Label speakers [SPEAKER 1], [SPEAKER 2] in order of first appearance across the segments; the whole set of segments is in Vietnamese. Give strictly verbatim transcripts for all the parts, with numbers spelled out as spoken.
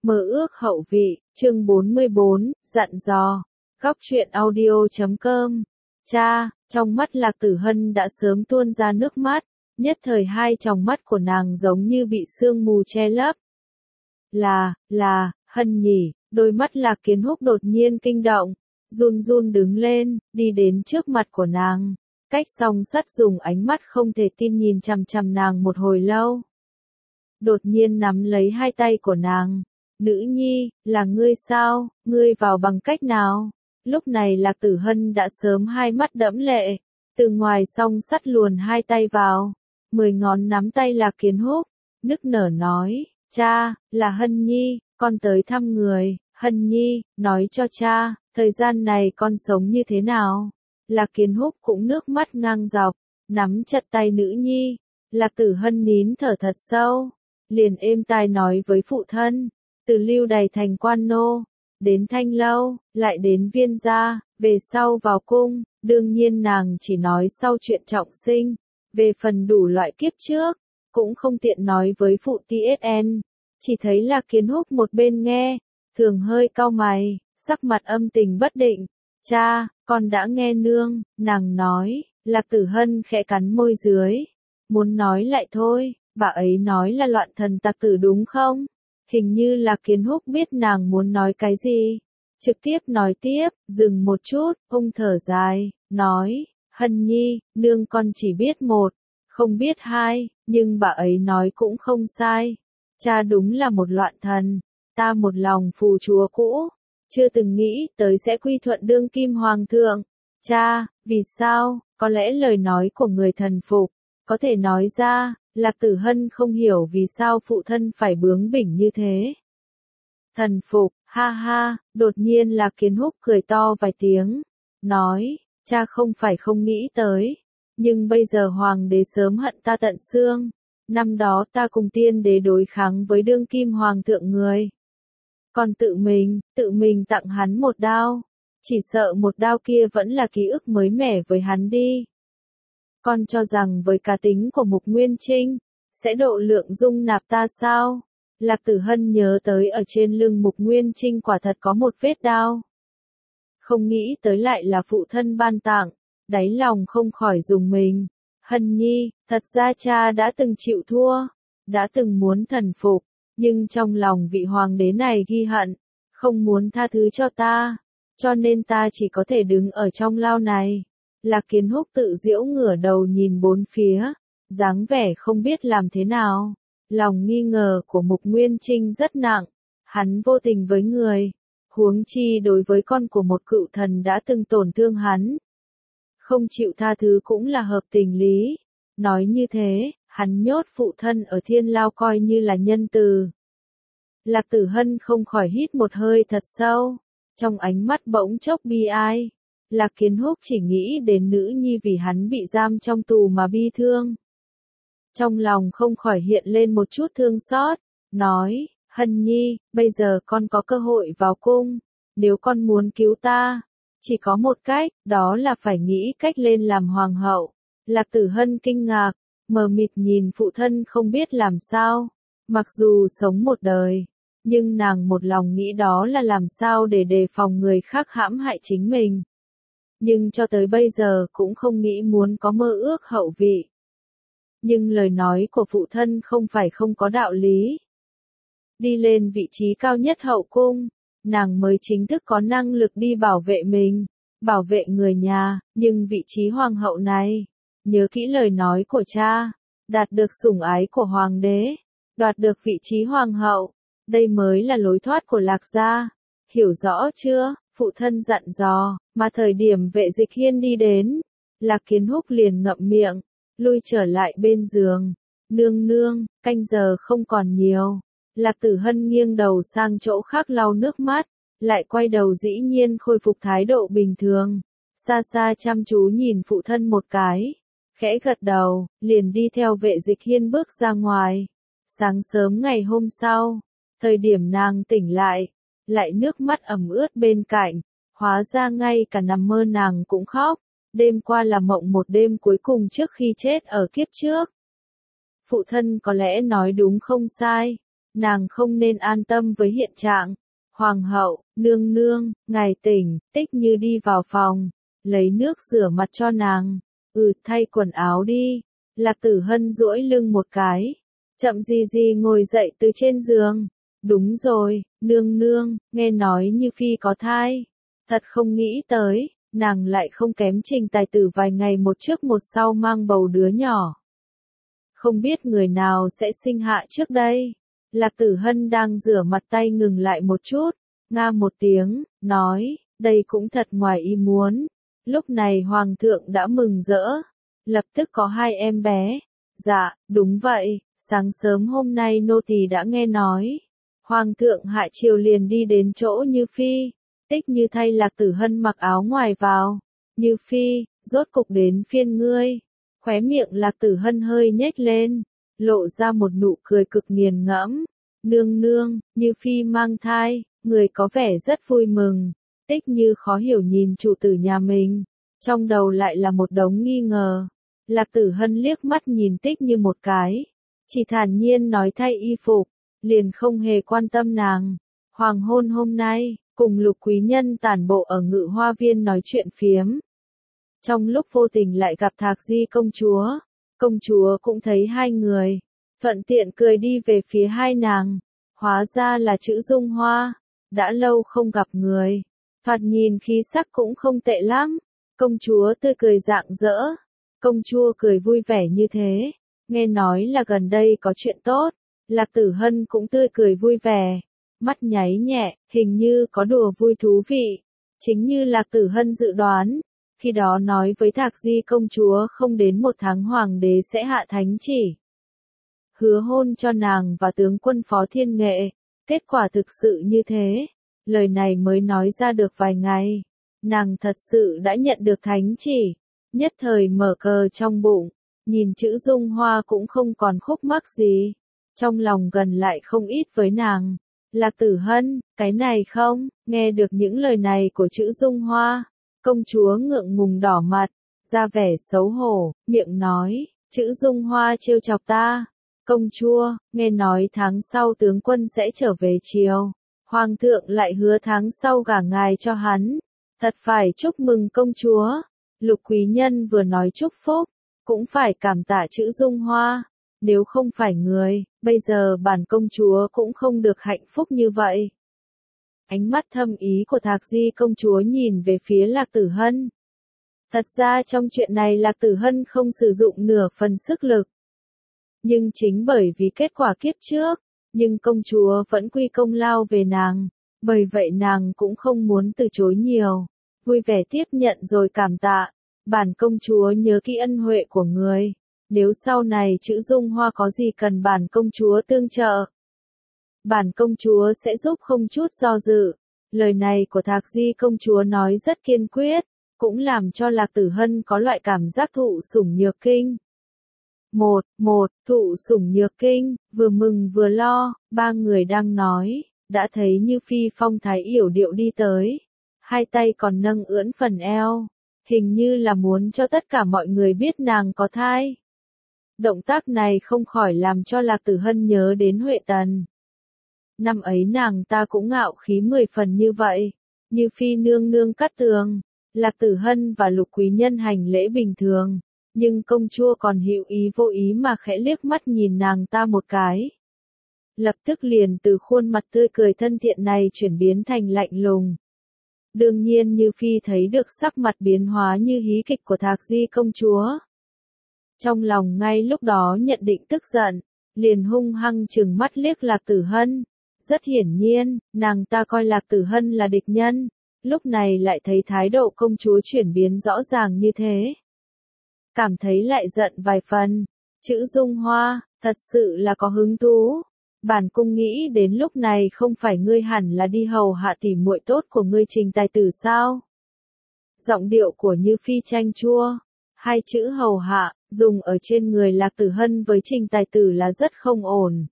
[SPEAKER 1] Mơ ước hậu vị, chương bốn mươi bốn, dặn dò. Góc truyện audio chấm com. Cha, trong mắt Lạc Tử Hân đã sớm tuôn ra nước mắt, nhất thời hai tròng mắt của nàng giống như bị sương mù che lấp. Là, là, Hân nhỉ, đôi mắt Lạc Kiến Húc đột nhiên kinh động, run run đứng lên, đi đến trước mặt của nàng. Cách song sắt dùng ánh mắt không thể tin nhìn chằm chằm nàng một hồi lâu. Đột nhiên nắm lấy hai tay của nàng. Nữ nhi, là ngươi sao, ngươi vào bằng cách nào? Lúc này Lạc Tử Hân đã sớm hai mắt đẫm lệ, từ ngoài song sắt luồn hai tay vào, mười ngón nắm tay Lạc Kiến Húc, nức nở nói, cha, là Hân nhi, con tới thăm người, Hân nhi, nói cho cha, thời gian này con sống như thế nào? Lạc Kiến Húc cũng nước mắt ngang dọc, nắm chặt tay nữ nhi, Lạc Tử Hân nín thở thật sâu, liền êm tai nói với phụ thân. Từ Lưu Đày thành Quan Nô, đến Thanh Lâu, lại đến Viên Gia, về sau vào cung, đương nhiên nàng chỉ nói sau chuyện trọng sinh, về phần đủ loại kiếp trước, cũng không tiện nói với phụ tê ét en, chỉ thấy Lạc Kiến Húc một bên nghe, thường hơi cau mày, sắc mặt âm tình bất định, cha, con đã nghe nương, nàng nói, Lạc Tử Hân khẽ cắn môi dưới, muốn nói lại thôi, bà ấy nói là loạn thần tặc tử đúng không? Hình như là Kiến Húc biết nàng muốn nói cái gì. Trực tiếp nói tiếp, dừng một chút, ông thở dài, nói, Hân nhi, nương con chỉ biết một, không biết hai, nhưng bà ấy nói cũng không sai. Cha đúng là một loạn thần, ta một lòng phù chúa cũ, chưa từng nghĩ tới sẽ quy thuận đương kim hoàng thượng. Cha, vì sao, có lẽ lời nói của người thần phục, có thể nói ra. Lạc Tử Hân không hiểu vì sao phụ thân phải bướng bỉnh như thế. Thần phục, ha ha, đột nhiên Lạc Kiến Húc cười to vài tiếng, nói, cha không phải không nghĩ tới, nhưng bây giờ hoàng đế sớm hận ta tận xương, năm đó ta cùng tiên đế đối kháng với đương kim hoàng thượng người. Còn tự mình, tự mình tặng hắn một đao, chỉ sợ một đao kia vẫn là ký ức mới mẻ với hắn đi. Con cho rằng với cá tính của Mục Nguyên Trinh, sẽ độ lượng dung nạp ta sao? Lạc Tử Hân nhớ tới ở trên lưng Mục Nguyên Trinh quả thật có một vết đao. Không nghĩ tới lại là phụ thân ban tặng, đáy lòng không khỏi rùng mình. Hân nhi, thật ra cha đã từng chịu thua, đã từng muốn thần phục, nhưng trong lòng vị hoàng đế này ghi hận, không muốn tha thứ cho ta, cho nên ta chỉ có thể đứng ở trong lao này. Lạc Kiến Húc tự giễu ngửa đầu nhìn bốn phía, dáng vẻ không biết làm thế nào. Lòng nghi ngờ của Mục Nguyên Trinh rất nặng, hắn vô tình với người, huống chi đối với con của một cựu thần đã từng tổn thương hắn. Không chịu tha thứ cũng là hợp tình lý. Nói như thế, hắn nhốt phụ thân ở thiên lao coi như là nhân từ. Lạc Tử Hân không khỏi hít một hơi thật sâu, trong ánh mắt bỗng chốc bi ai. Lạc Kiến Húc chỉ nghĩ đến nữ nhi vì hắn bị giam trong tù mà bi thương. Trong lòng không khỏi hiện lên một chút thương xót, nói, Hân nhi, bây giờ con có cơ hội vào cung, nếu con muốn cứu ta, chỉ có một cách, đó là phải nghĩ cách lên làm hoàng hậu. Lạc Tử Hân kinh ngạc, mờ mịt nhìn phụ thân không biết làm sao, mặc dù sống một đời, nhưng nàng một lòng nghĩ đó là làm sao để đề phòng người khác hãm hại chính mình. Nhưng cho tới bây giờ cũng không nghĩ muốn có mơ ước hậu vị. Nhưng lời nói của phụ thân không phải không có đạo lý. Đi lên vị trí cao nhất hậu cung, nàng mới chính thức có năng lực đi bảo vệ mình, bảo vệ người nhà, nhưng vị trí hoàng hậu này, nhớ kỹ lời nói của cha, đạt được sủng ái của hoàng đế, đoạt được vị trí hoàng hậu, đây mới là lối thoát của Lạc gia, hiểu rõ chưa? Phụ thân dặn dò, mà thời điểm Vệ Dịch Hiên đi đến, Lạc Kiến Húc liền ngậm miệng, lui trở lại bên giường. Nương nương, canh giờ không còn nhiều. Lạc Tử Hân nghiêng đầu sang chỗ khác lau nước mắt, lại quay đầu dĩ nhiên khôi phục thái độ bình thường. Xa xa chăm chú nhìn phụ thân một cái, khẽ gật đầu, liền đi theo Vệ Dịch Hiên bước ra ngoài. Sáng sớm ngày hôm sau, thời điểm nàng tỉnh lại, lại nước mắt ẩm ướt bên cạnh, hóa ra ngay cả nằm mơ nàng cũng khóc, đêm qua là mộng một đêm cuối cùng trước khi chết ở kiếp trước. Phụ thân có lẽ nói đúng không sai, nàng không nên an tâm với hiện trạng. Hoàng hậu, nương nương, ngài tỉnh, Tích Như đi vào phòng, lấy nước rửa mặt cho nàng. Ừ, thay quần áo đi. Lạc Tử Hân duỗi lưng một cái, chậm gì gì ngồi dậy từ trên giường. Đúng rồi, nương nương, nghe nói Như Phi có thai. Thật không nghĩ tới, nàng lại không kém Trình Tài Tử vài ngày một trước một sau mang bầu đứa nhỏ. Không biết người nào sẽ sinh hạ trước đây. Lạc Tử Hân đang rửa mặt tay ngừng lại một chút, nga một tiếng, nói, đây cũng thật ngoài ý muốn. Lúc này Hoàng thượng đã mừng rỡ, lập tức có hai em bé. Dạ, đúng vậy, sáng sớm hôm nay nô tỳ đã nghe nói. Hoàng thượng hạ triều liền đi đến chỗ Như Phi. Tích Như thay Lạc Tử Hân mặc áo ngoài vào. Như Phi, rốt cục đến phiên ngươi. Khóe miệng Lạc Tử Hân hơi nhếch lên, lộ ra một nụ cười cực nghiền ngẫm. Nương nương, Như Phi mang thai, người có vẻ rất vui mừng. Tích Như khó hiểu nhìn chủ tử nhà mình, trong đầu lại là một đống nghi ngờ. Lạc Tử Hân liếc mắt nhìn Tích Như một cái, chỉ thản nhiên nói thay y phục, liền không hề quan tâm nàng. Hoàng hôn hôm nay, cùng Lục quý nhân tản bộ ở Ngự Hoa Viên nói chuyện phiếm. Trong lúc vô tình lại gặp Thạc Di công chúa, công chúa cũng thấy hai người, thuận tiện cười đi về phía hai nàng. Hóa ra là Chữ Dung Hoa, đã lâu không gặp người, thoạt nhìn khí sắc cũng không tệ lắm. Công chúa tươi cười rạng rỡ, công chúa cười vui vẻ như thế, nghe nói là gần đây có chuyện tốt. Lạc Tử Hân cũng tươi cười vui vẻ, mắt nháy nhẹ, hình như có đùa vui thú vị. Chính như Lạc Tử Hân dự đoán, khi đó nói với Thạc Di công chúa không đến một tháng hoàng đế sẽ hạ thánh chỉ, hứa hôn cho nàng và tướng quân Phó Thiên Nghệ. Kết quả thực sự như thế, lời này mới nói ra được vài ngày, nàng thật sự đã nhận được thánh chỉ, nhất thời mở cờ trong bụng, nhìn Chữ Dung Hoa cũng không còn khúc mắc gì, trong lòng gần lại không ít với nàng. Lạc Tử Hân, cái này không, nghe được những lời này của Chữ Dung Hoa, công chúa ngượng ngùng đỏ mặt, ra vẻ xấu hổ, miệng nói, Chữ Dung Hoa trêu chọc ta. Công chúa, nghe nói tháng sau tướng quân sẽ trở về triều, hoàng thượng lại hứa tháng sau gả ngài cho hắn, thật phải chúc mừng công chúa. Lục quý nhân vừa nói chúc phúc, cũng phải cảm tạ Chữ Dung Hoa, nếu không phải người, bây giờ bản công chúa cũng không được hạnh phúc như vậy. Ánh mắt thâm ý của Thạc Di công chúa nhìn về phía Lạc Tử Hân. Thật ra trong chuyện này Lạc Tử Hân không sử dụng nửa phần sức lực. Nhưng chính bởi vì kết quả kiếp trước, nhưng công chúa vẫn quy công lao về nàng, bởi vậy nàng cũng không muốn từ chối nhiều, vui vẻ tiếp nhận rồi cảm tạ. Bản công chúa nhớ kỹ ân huệ của người, nếu sau này Chữ Dung Hoa có gì cần bản công chúa tương trợ, bản công chúa sẽ giúp không chút do dự. Lời này của Thạc Di công chúa nói rất kiên quyết, cũng làm cho Lạc Tử Hân có loại cảm giác thụ sủng nhược kinh. Một, một, thụ sủng nhược kinh, vừa mừng vừa lo, ba người đang nói, đã thấy Như Phi phong thái yểu điệu đi tới, hai tay còn nâng ưỡn phần eo, hình như là muốn cho tất cả mọi người biết nàng có thai. Động tác này không khỏi làm cho Lạc Tử Hân nhớ đến Huệ Tần. Năm ấy nàng ta cũng ngạo khí mười phần như vậy, Như Phi nương nương cắt tường, Lạc Tử Hân và Lục quý nhân hành lễ bình thường. Nhưng công chúa còn hữu ý vô ý mà khẽ liếc mắt nhìn nàng ta một cái. Lập tức liền từ khuôn mặt tươi cười thân thiện này chuyển biến thành lạnh lùng. Đương nhiên Như Phi thấy được sắc mặt biến hóa như hí kịch của Thạc Di công chúa. Trong lòng ngay lúc đó nhận định tức giận, liền hung hăng trừng mắt liếc Lạc Tử Hân. Rất hiển nhiên, nàng ta coi Lạc Tử Hân là địch nhân, lúc này lại thấy thái độ công chúa chuyển biến rõ ràng như thế. Cảm thấy lại giận vài phần. Chữ Dung Hoa, thật sự là có hứng thú. Bản cung nghĩ đến lúc này không phải ngươi hẳn là đi hầu hạ tỉ muội tốt của ngươi Trình Tài Tử sao? Giọng điệu của Như Phi chanh chua. Hai chữ hầu hạ, dùng ở trên người Lạc Tử Hân với Trình Tài Tử là rất không ổn.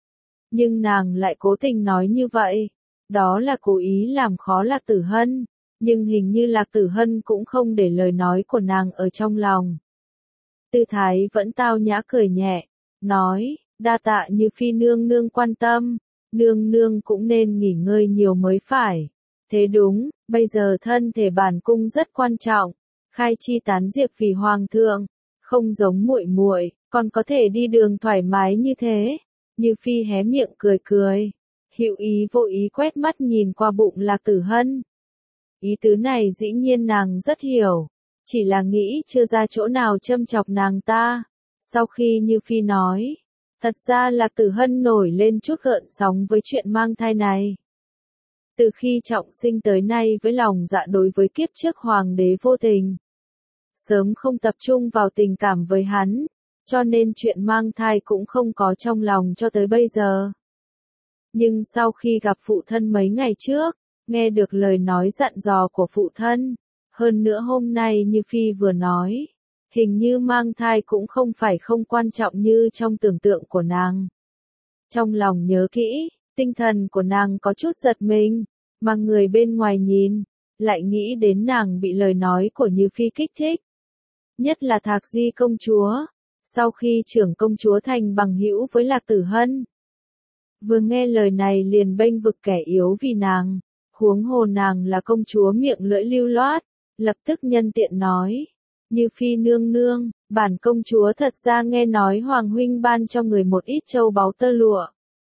[SPEAKER 1] Nhưng nàng lại cố tình nói như vậy. Đó là cố ý làm khó Lạc Tử Hân. Nhưng hình như Lạc Tử Hân cũng không để lời nói của nàng ở trong lòng. Tư thái vẫn tao nhã cười nhẹ, nói, đa tạ Như Phi nương nương quan tâm, nương nương cũng nên nghỉ ngơi nhiều mới phải. Thế đúng, bây giờ thân thể bản cung rất quan trọng, khai chi tán diệp vì hoàng thượng, không giống muội muội, còn có thể đi đường thoải mái như thế. Như Phi hé miệng cười cười, hữu ý vô ý quét mắt nhìn qua bụng Lạc Tử Hân. Ý tứ này dĩ nhiên nàng rất hiểu, chỉ là nghĩ chưa ra chỗ nào châm chọc nàng ta. Sau khi Như Phi nói, thật ra Lạc Tử Hân nổi lên chút gợn sóng với chuyện mang thai này. Từ khi trọng sinh tới nay với lòng dạ đối với kiếp trước hoàng đế vô tình, sớm không tập trung vào tình cảm với hắn, cho nên chuyện mang thai cũng không có trong lòng cho tới bây giờ. Nhưng sau khi gặp phụ thân mấy ngày trước, nghe được lời nói dặn dò của phụ thân, hơn nữa hôm nay Như Phi vừa nói, hình như mang thai cũng không phải không quan trọng như trong tưởng tượng của nàng. Trong lòng nhớ kỹ, tinh thần của nàng có chút giật mình, mà người bên ngoài nhìn, lại nghĩ đến nàng bị lời nói của Như Phi kích thích. Nhất là Thạc Di công chúa, sau khi trưởng công chúa thành bằng hữu với Lạc Tử Hân. Vừa nghe lời này liền bênh vực kẻ yếu vì nàng, huống hồ nàng là công chúa miệng lưỡi lưu loát, lập tức nhân tiện nói. Như Phi nương nương, bản công chúa thật ra nghe nói Hoàng huynh ban cho người một ít châu báu tơ lụa.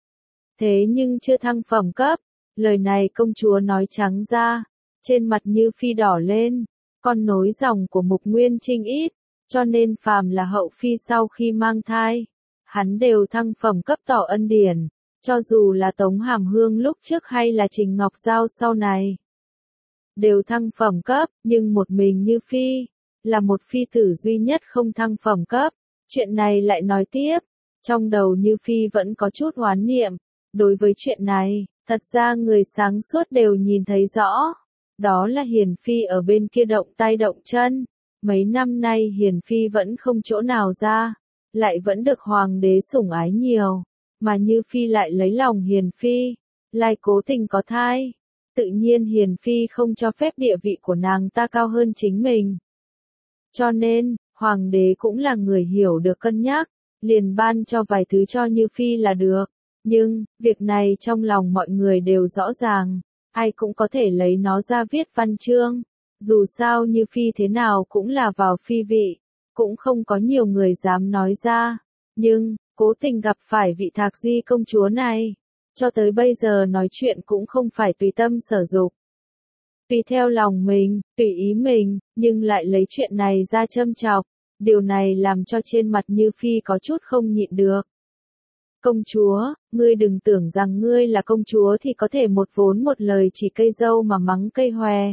[SPEAKER 1] Thế nhưng chưa thăng phẩm cấp, lời này công chúa nói trắng ra, trên mặt Như Phi đỏ lên, con nối dòng của Mục Nguyên Trinh ít, cho nên phàm là hậu phi sau khi mang thai, hắn đều thăng phẩm cấp tỏ ân điển, cho dù là Tống Hàm Hương lúc trước hay là Trình Ngọc Giao sau này. Đều thăng phẩm cấp, nhưng một mình Như Phi, là một phi tử duy nhất không thăng phẩm cấp. Chuyện này lại nói tiếp, trong đầu Như Phi vẫn có chút oán niệm, đối với chuyện này, thật ra người sáng suốt đều nhìn thấy rõ. Đó là Hiền Phi ở bên kia động tay động chân, mấy năm nay Hiền Phi vẫn không chỗ nào ra, lại vẫn được Hoàng đế sủng ái nhiều, mà Như Phi lại lấy lòng Hiền Phi, lại cố tình có thai. Tự nhiên Hiền Phi không cho phép địa vị của nàng ta cao hơn chính mình. Cho nên, Hoàng đế cũng là người hiểu được cân nhắc, liền ban cho vài thứ cho Như Phi là được. Nhưng, việc này trong lòng mọi người đều rõ ràng, ai cũng có thể lấy nó ra viết văn chương. Dù sao Như Phi thế nào cũng là vào phi vị, cũng không có nhiều người dám nói ra. Nhưng, cố tình gặp phải vị Thạc Di công chúa này, cho tới bây giờ nói chuyện cũng không phải tùy tâm sở dục. Tùy theo lòng mình, tùy ý mình, nhưng lại lấy chuyện này ra châm chọc. Điều này làm cho trên mặt Như Phi có chút không nhịn được. Công chúa, ngươi đừng tưởng rằng ngươi là công chúa thì có thể một vốn một lời chỉ cây dâu mà mắng cây hòe.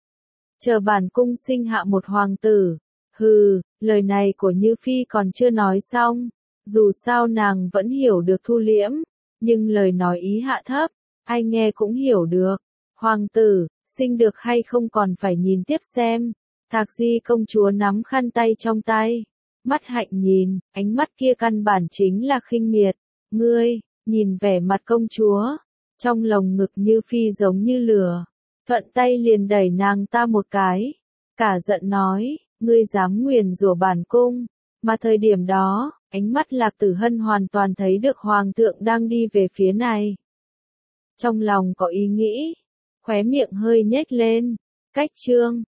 [SPEAKER 1] Chờ bản cung sinh hạ một hoàng tử. Hừ, lời này của Như Phi còn chưa nói xong. Dù sao nàng vẫn hiểu được thu liễm, nhưng lời nói ý hạ thấp, ai nghe cũng hiểu được. Hoàng tử, sinh được hay không còn phải nhìn tiếp xem. Thạc Di công chúa nắm khăn tay trong tay, mắt hạnh nhìn, ánh mắt kia căn bản chính là khinh miệt. Ngươi, nhìn vẻ mặt công chúa, trong lồng ngực Như Phi giống như lửa, thuận tay liền đẩy nàng ta một cái, cả giận nói, ngươi dám nguyền rủa bản cung. Mà thời điểm đó, ánh mắt Lạc Tử Hân hoàn toàn thấy được hoàng thượng đang đi về phía này. Trong lòng có ý nghĩ, khóe miệng hơi nhếch lên, cách chương